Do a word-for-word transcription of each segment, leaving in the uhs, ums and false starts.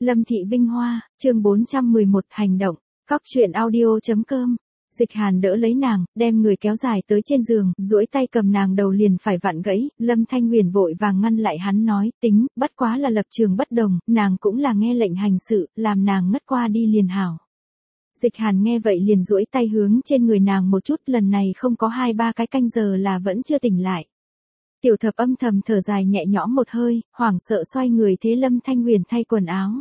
Lâm Thị Vinh Hoa, chương bốn trăm mười một hành động, cóc truyện audio.com. Dịch Hàn đỡ lấy nàng, đem người kéo dài tới trên giường, duỗi tay cầm nàng đầu liền phải vặn gãy, Lâm Thanh Huyền vội vàng ngăn lại hắn nói, tính, bất quá là lập trường bất đồng, nàng cũng là nghe lệnh hành sự, làm nàng ngất qua đi liền hảo. Dịch Hàn nghe vậy liền duỗi tay hướng trên người nàng một chút, lần này không có hai ba cái canh giờ là vẫn chưa tỉnh lại. Tiểu Thập âm thầm thở dài nhẹ nhõm một hơi, hoảng sợ xoay người thế Lâm Thanh Huyền thay quần áo.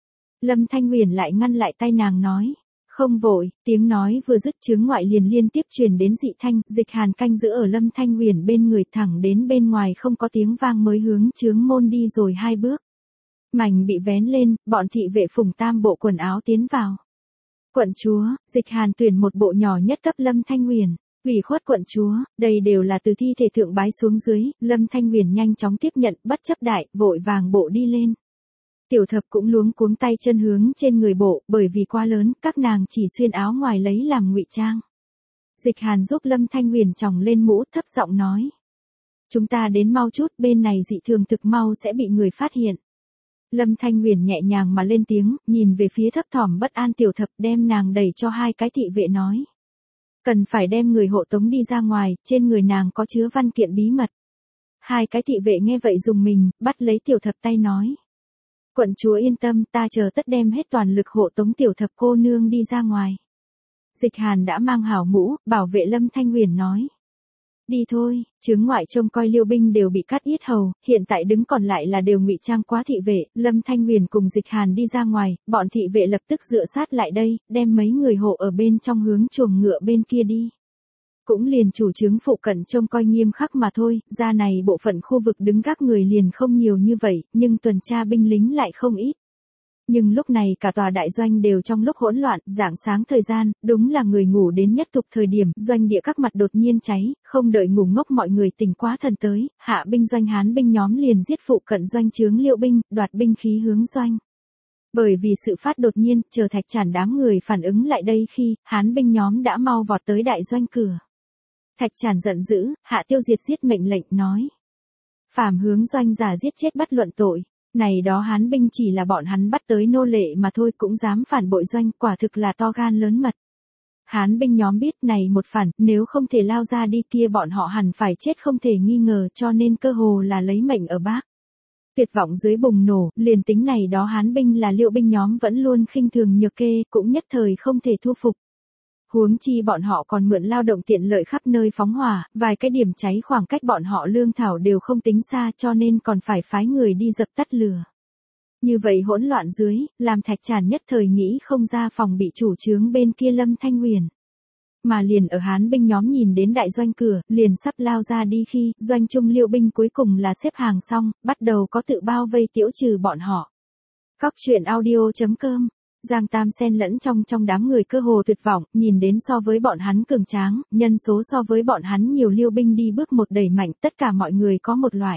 Lâm Thanh Huyền lại ngăn lại tay nàng nói, không vội, tiếng nói vừa dứt chướng ngoại liền liên tiếp truyền đến dị thanh, Dịch Hàn canh giữ ở Lâm Thanh Huyền bên người thẳng đến bên ngoài không có tiếng vang mới hướng chướng môn đi rồi hai bước. Mảnh bị vén lên, bọn thị vệ phùng tam bộ quần áo tiến vào. Quận chúa, Dịch Hàn tuyển một bộ nhỏ nhất cấp Lâm Thanh Huyền. Ủy khuất quận chúa, đây đều là từ thi thể thượng bái xuống dưới, Lâm Thanh Huyền nhanh chóng tiếp nhận, bất chấp đại, vội vàng bộ đi lên. Tiểu Thập cũng luống cuống tay chân hướng trên người bộ, bởi vì quá lớn, các nàng chỉ xuyên áo ngoài lấy làm ngụy trang. Dịch Hàn giúp Lâm Thanh Huyền tròng lên mũ, thấp giọng nói. Chúng ta đến mau chút, bên này dị thường thực mau sẽ bị người phát hiện. Lâm Thanh Huyền nhẹ nhàng mà lên tiếng, nhìn về phía thấp thỏm bất an Tiểu Thập, đem nàng đẩy cho hai cái thị vệ nói. Cần phải đem người hộ tống đi ra ngoài, trên người nàng có chứa văn kiện bí mật. Hai cái thị vệ nghe vậy dùng mình, bắt lấy Tiểu Thập tay nói. Quận chúa yên tâm, ta chờ tất đem hết toàn lực hộ tống Tiểu Thập cô nương đi ra ngoài. Dịch Hàn đã mang hảo mũ, bảo vệ Lâm Thanh Huyền nói. Đi thôi, chướng ngoại trông coi liêu binh đều bị cắt yết hầu, hiện tại đứng còn lại là đều ngụy trang quá thị vệ, Lâm Thanh Huyền cùng Dịch Hàn đi ra ngoài, bọn thị vệ lập tức dựa sát lại đây, đem mấy người hộ ở bên trong hướng chuồng ngựa bên kia đi. Cũng liền chủ chướng phụ cận trông coi nghiêm khắc mà thôi, ra này bộ phận khu vực đứng gác người liền không nhiều như vậy, nhưng tuần tra binh lính lại không ít. Nhưng lúc này cả tòa đại doanh đều trong lúc hỗn loạn, rạng sáng thời gian, đúng là người ngủ đến nhất tục thời điểm, doanh địa các mặt đột nhiên cháy, không đợi ngủ ngốc mọi người tỉnh quá thần tới, hạ binh doanh Hán binh nhóm liền giết phụ cận doanh chướng Liêu binh, đoạt binh khí hướng doanh. Bởi vì sự phát đột nhiên, chờ Thạch Trản đám người phản ứng lại đây khi, Hán binh nhóm đã mau vọt tới đại doanh cửa. Thạch Trản giận dữ, hạ tiêu diệt giết mệnh lệnh, nói. Phàm hướng doanh giả giết chết bất luận tội. Này đó Hán binh chỉ là bọn hắn bắt tới nô lệ mà thôi cũng dám phản bội doanh, quả thực là to gan lớn mật. Hán binh nhóm biết này một phản, nếu không thể lao ra đi kia bọn họ hẳn phải chết không thể nghi ngờ, cho nên cơ hồ là lấy mệnh ở bác. Tuyệt vọng dưới bùng nổ, liền tính này đó Hán binh là Liêu binh nhóm vẫn luôn khinh thường nhược kê, cũng nhất thời không thể thu phục. Huống chi bọn họ còn mượn lao động tiện lợi khắp nơi phóng hỏa, vài cái điểm cháy khoảng cách bọn họ lương thảo đều không tính xa cho nên còn phải phái người đi dập tắt lửa. Như vậy hỗn loạn dưới, làm Thạch Trản nhất thời nghĩ không ra phòng bị chủ chướng bên kia Lâm Thanh Huyền. Mà liền ở Hán binh nhóm nhìn đến đại doanh cửa, liền sắp lao ra đi khi, doanh trung Liêu binh cuối cùng là xếp hàng xong, bắt đầu có tự bao vây tiễu trừ bọn họ. Cóc truyện audio.com. Giang Tam xen lẫn trong trong đám người cơ hồ tuyệt vọng, nhìn đến so với bọn hắn cường tráng, nhân số so với bọn hắn nhiều Liêu binh đi bước một đẩy mạnh, tất cả mọi người có một loại.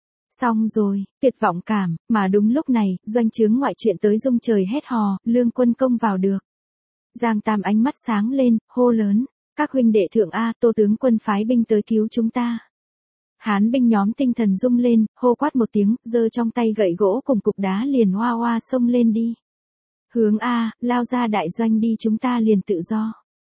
Xong rồi, tuyệt vọng cảm, mà đúng lúc này, doanh chướng ngoại chuyện tới rung trời hét hò, lương quân công vào được. Giang Tam ánh mắt sáng lên, hô lớn, các huynh đệ thượng A, Tô tướng quân phái binh tới cứu chúng ta. Hán binh nhóm tinh thần rung lên, hô quát một tiếng, giơ trong tay gậy gỗ cùng cục đá liền hoa hoa xông lên đi. Hướng A, lao ra đại doanh đi chúng ta liền tự do.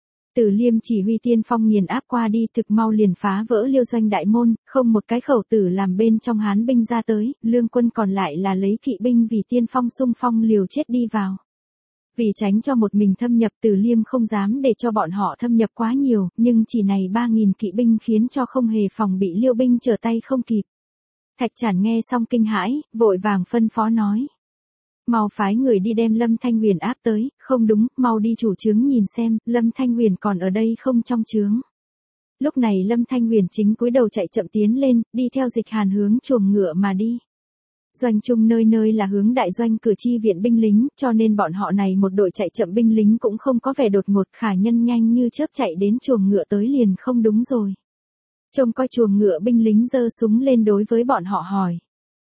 Từ Liêm chỉ huy tiên phong nghiền áp qua đi thực mau liền phá vỡ Liêu doanh đại môn, không một cái khẩu tử làm bên trong Hán binh ra tới, lương quân còn lại là lấy kỵ binh vì tiên phong xung phong liều chết đi vào. Vì tránh cho một mình thâm nhập Từ Liêm không dám để cho bọn họ thâm nhập quá nhiều, nhưng chỉ này ba nghìn kỵ binh khiến cho không hề phòng bị Liêu binh trở tay không kịp. Thạch Trản nghe xong kinh hãi, vội vàng phân phó nói. Mau phái người đi đem Lâm Thanh Huyền áp tới, không đúng, mau đi chủ chướng nhìn xem, Lâm Thanh Huyền còn ở đây không trong chướng. Lúc này Lâm Thanh Huyền chính cúi đầu chạy chậm tiến lên, đi theo Dịch Hàn hướng chuồng ngựa mà đi. Doanh trung nơi nơi là hướng đại doanh cử chi viện binh lính, cho nên bọn họ này một đội chạy chậm binh lính cũng không có vẻ đột ngột, khả nhân nhanh như chớp chạy đến chuồng ngựa tới liền không đúng rồi. Trông coi chuồng ngựa binh lính giơ súng lên đối với bọn họ hỏi.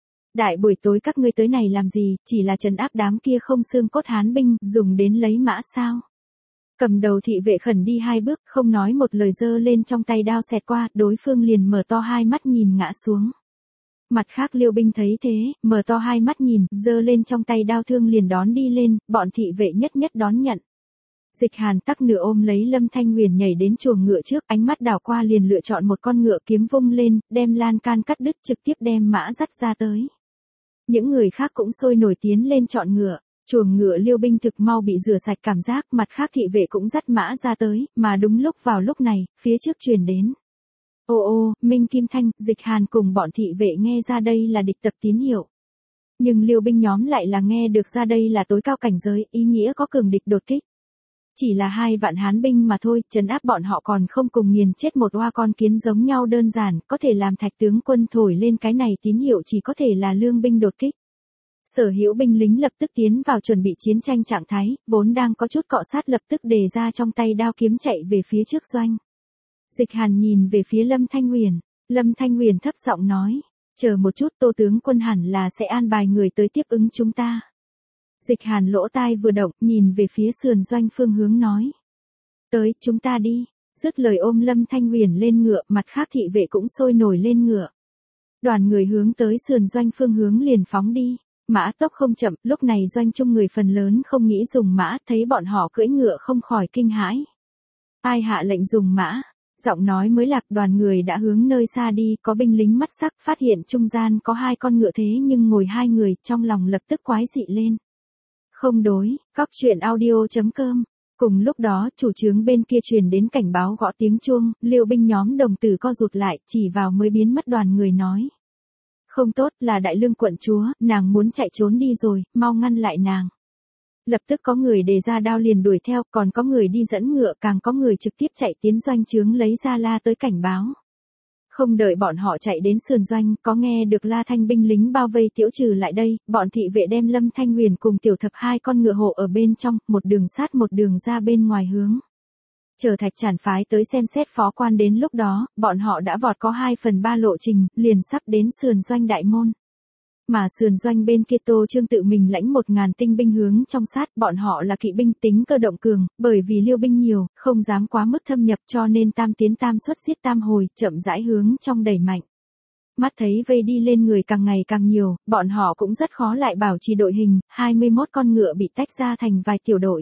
Đại buổi tối các ngươi tới này làm gì, chỉ là trấn áp đám kia không xương cốt Hán binh, dùng đến lấy mã sao? Cầm đầu thị vệ khẩn đi hai bước, không nói một lời giơ lên trong tay đao xẹt qua, đối phương liền mở to hai mắt nhìn ngã xuống. Mặt khác Liêu Binh thấy thế, mở to hai mắt nhìn, giơ lên trong tay đao thương liền đón đi lên, bọn thị vệ nhất nhất đón nhận. Dịch Hàn tắc nửa ôm lấy Lâm Thanh Nguyền nhảy đến chuồng ngựa trước, ánh mắt đảo qua liền lựa chọn một con ngựa kiếm vung lên, đem lan can cắt đứt trực tiếp đem mã dắt ra tới. Những người khác cũng sôi nổi tiến lên chọn ngựa, chuồng ngựa Liêu Binh thực mau bị rửa sạch cảm giác, mặt khác thị vệ cũng dắt mã ra tới, mà đúng lúc vào lúc này, phía trước truyền đến. Ô ô, Minh Kim Thanh, Dịch Hàn cùng bọn thị vệ nghe ra đây là địch tập tín hiệu. Nhưng Liêu Binh nhóm lại là nghe được ra đây là tối cao cảnh giới, ý nghĩa có cường địch đột kích. Chỉ là hai vạn hán binh mà thôi, trấn áp bọn họ còn không cùng nghiền chết một oa con kiến giống nhau đơn giản, có thể làm Thạch tướng quân thổi lên cái này tín hiệu chỉ có thể là lương binh đột kích. Sở hữu binh lính lập tức tiến vào chuẩn bị chiến tranh trạng thái, vốn đang có chút cọ sát lập tức đề ra trong tay đao kiếm chạy về phía trước doanh. Dịch Hàn nhìn về phía Lâm Thanh Nguyền, Lâm Thanh Nguyền thấp giọng nói, chờ một chút, Tô tướng quân hẳn là sẽ an bài người tới tiếp ứng chúng ta. Dịch Hàn lỗ tai vừa động, nhìn về phía sườn doanh phương hướng nói. Tới, chúng ta đi. Dứt lời ôm Lâm Thanh Nguyền lên ngựa, mặt khác thị vệ cũng sôi nổi lên ngựa. Đoàn người hướng tới sườn doanh phương hướng liền phóng đi. Mã tốc không chậm, lúc này doanh chung người phần lớn không nghĩ dùng mã, thấy bọn họ cưỡi ngựa không khỏi kinh hãi. Ai hạ lệnh dùng mã? Giọng nói mới lạc, đoàn người đã hướng nơi xa đi, có binh lính mắt sắc phát hiện trung gian có hai con ngựa thế nhưng ngồi hai người, trong lòng lập tức quái dị lên. Không đối, cóc truyện audio chấm com. Cùng lúc đó, chủ trướng bên kia truyền đến cảnh báo gõ tiếng chuông, Liêu binh nhóm đồng tử co rụt lại, chỉ vào mới biến mất đoàn người nói. Không tốt, là Đại Lương quận chúa, nàng muốn chạy trốn đi rồi, mau ngăn lại nàng. Lập tức có người đề ra đao liền đuổi theo, còn có người đi dẫn ngựa, càng có người trực tiếp chạy tiến doanh trướng lấy ra la tới cảnh báo. Không đợi bọn họ chạy đến sườn doanh, có nghe được la thanh binh lính bao vây Tiễu Trừ lại đây, bọn thị vệ đem Lâm Thanh Nguyền cùng Tiểu Thập hai con ngựa hộ ở bên trong, một đường sát một đường ra bên ngoài hướng. Chờ Thạch Trản phái tới xem xét phó quan đến lúc đó, bọn họ đã vọt có hai phần ba lộ trình, liền sắp đến sườn doanh đại môn. Mà sườn doanh bên kia Tô Trương tự mình lãnh một ngàn tinh binh hướng trong sát, bọn họ là kỵ binh tính cơ động cường, bởi vì Liêu binh nhiều, không dám quá mức thâm nhập cho nên tam tiến tam xuất giết tam hồi, chậm rãi hướng trong đẩy mạnh. Mắt thấy vây đi lên người càng ngày càng nhiều, bọn họ cũng rất khó lại bảo trì đội hình, hai mươi mốt con ngựa bị tách ra thành vài tiểu đội.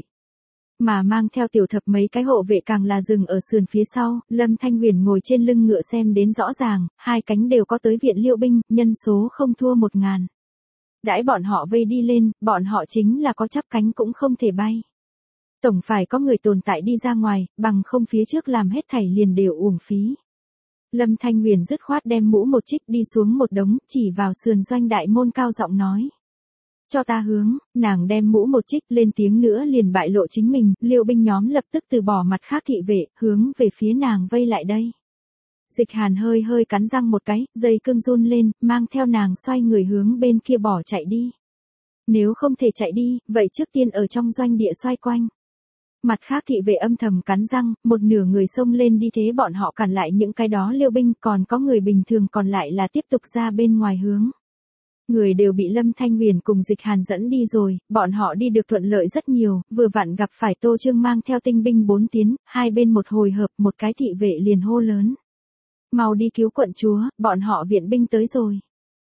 Mà mang theo Tiểu Thập mấy cái hộ vệ càng là dừng ở sườn phía sau, Lâm Thanh Nguyền ngồi trên lưng ngựa xem đến rõ ràng, hai cánh đều có tới viện Liêu binh, nhân số không thua một ngàn. Đãi bọn họ vây đi lên, bọn họ chính là có chắp cánh cũng không thể bay. Tổng phải có người tồn tại đi ra ngoài, bằng không phía trước làm hết thảy liền đều uổng phí. Lâm Thanh Nguyền dứt khoát đem mũ một trích đi xuống một đống, chỉ vào sườn doanh đại môn cao giọng nói. Cho ta hướng, nàng đem mũ một trích lên tiếng nữa liền bại lộ chính mình, Liêu binh nhóm lập tức từ bỏ mặt khác thị vệ, hướng về phía nàng vây lại đây. Dịch Hàn hơi hơi cắn răng một cái, dây cương run lên, mang theo nàng xoay người hướng bên kia bỏ chạy đi. Nếu không thể chạy đi, vậy trước tiên ở trong doanh địa xoay quanh. Mặt khác thị vệ âm thầm cắn răng, một nửa người xông lên đi thế bọn họ cản lại những cái đó Liêu binh, còn có người bình thường còn lại là tiếp tục ra bên ngoài hướng. Người đều bị Lâm Thanh Nguyền cùng Dịch Hàn dẫn đi rồi, bọn họ đi được thuận lợi rất nhiều, vừa vặn gặp phải Tô Trương mang theo tinh binh bốn tiến, hai bên một hồi hợp, một cái thị vệ liền hô lớn. Mau đi cứu quận chúa, bọn họ viện binh tới rồi.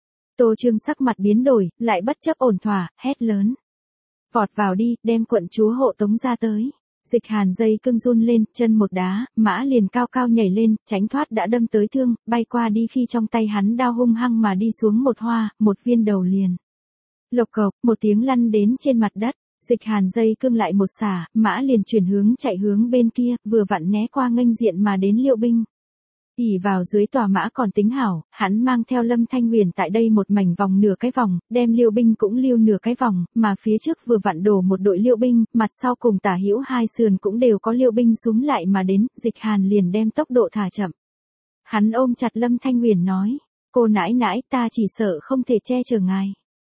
Tô Trương sắc mặt biến đổi, lại bất chấp ổn thỏa, hét lớn. Vọt vào đi, đem quận chúa hộ tống ra tới. Dịch Hàn dây cương run lên, chân một đá, mã liền cao cao nhảy lên, tránh thoát đã đâm tới thương, bay qua đi khi trong tay hắn đao hung hăng mà đi xuống một hoa, một viên đầu liền. Lộc cộc, một tiếng lăn đến trên mặt đất, Dịch Hàn dây cương lại một xả, mã liền chuyển hướng chạy hướng bên kia, vừa vặn né qua nghênh diện mà đến Liêu binh. ỉ vào dưới tòa mã còn tính hảo, hắn mang theo Lâm Thanh Nguyền tại đây một mảnh vòng nửa cái vòng, đem Liêu binh cũng lưu nửa cái vòng, mà phía trước vừa vặn đổ một đội Liêu binh, mặt sau cùng tả hữu hai sườn cũng đều có Liêu binh xúm lại mà đến, Dịch Hàn liền đem tốc độ thả chậm. Hắn ôm chặt Lâm Thanh Nguyền nói, cô nãi nãi ta chỉ sợ không thể che chở ngài.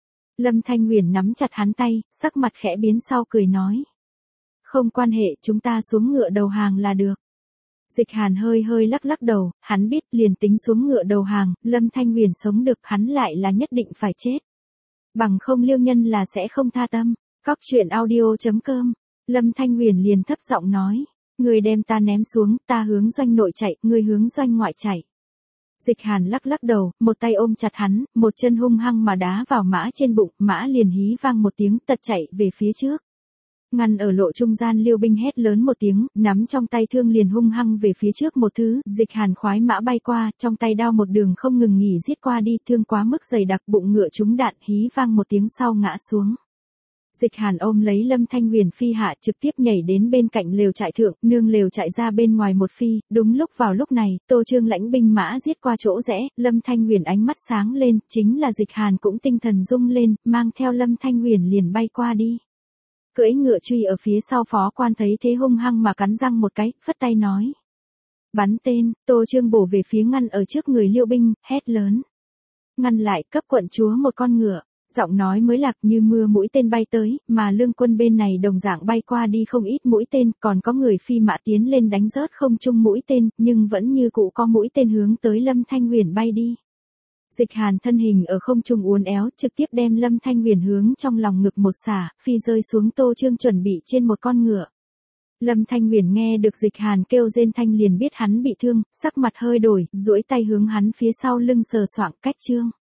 Lâm Thanh Nguyền nắm chặt hắn tay, sắc mặt khẽ biến sau cười nói. Không quan hệ, chúng ta xuống ngựa đầu hàng là được. Dịch Hàn hơi hơi lắc lắc đầu, hắn biết liền tính xuống ngựa đầu hàng, Lâm Thanh Nguyền sống được hắn lại là nhất định phải chết. Bằng không Liêu nhân là sẽ không tha tâm. Cóc truyện audio chấm com. Lâm Thanh Nguyền liền thấp giọng nói, người đem ta ném xuống, ta hướng doanh nội chạy, người hướng doanh ngoại chạy. Dịch Hàn lắc lắc đầu, một tay ôm chặt hắn, một chân hung hăng mà đá vào mã trên bụng, mã liền hí vang một tiếng tật chạy về phía trước. Ngăn ở lộ trung gian Liêu binh hét lớn một tiếng, nắm trong tay thương liền hung hăng về phía trước một thứ, Dịch Hàn khoái mã bay qua, trong tay đao một đường không ngừng nghỉ giết qua đi, thương quá mức dày đặc, bụng ngựa trúng đạn, hí vang một tiếng sau ngã xuống. Dịch Hàn ôm lấy Lâm Thanh Huyền phi hạ, trực tiếp nhảy đến bên cạnh lều trại thượng, nương lều trại ra bên ngoài một phi, đúng lúc vào lúc này, Tô Trương lãnh binh mã giết qua chỗ rẽ, Lâm Thanh Huyền ánh mắt sáng lên, chính là Dịch Hàn cũng tinh thần rung lên, mang theo Lâm Thanh Huyền liền bay qua đi. Cưỡi ngựa truy ở phía sau phó quan thấy thế hung hăng mà cắn răng một cái, phất tay nói. Bắn tên, Tô Trương bổ về phía ngăn ở trước người Liêu binh, hét lớn. Ngăn lại, cấp quận chúa một con ngựa. Giọng nói mới lạc như mưa mũi tên bay tới, mà lương quân bên này đồng dạng bay qua đi không ít mũi tên, còn có người phi mã tiến lên đánh rớt không chung mũi tên, nhưng vẫn như cũ có mũi tên hướng tới Lâm Thanh Huyền bay đi. Dịch Hàn thân hình ở không trung uốn éo, trực tiếp đem Lâm Thanh Huyền hướng trong lòng ngực một xả, phi rơi xuống Tô Trương chuẩn bị trên một con ngựa. Lâm Thanh Huyền nghe được Dịch Hàn kêu rên thanh liền biết hắn bị thương, sắc mặt hơi đổi, duỗi tay hướng hắn phía sau lưng sờ soạng cách trương.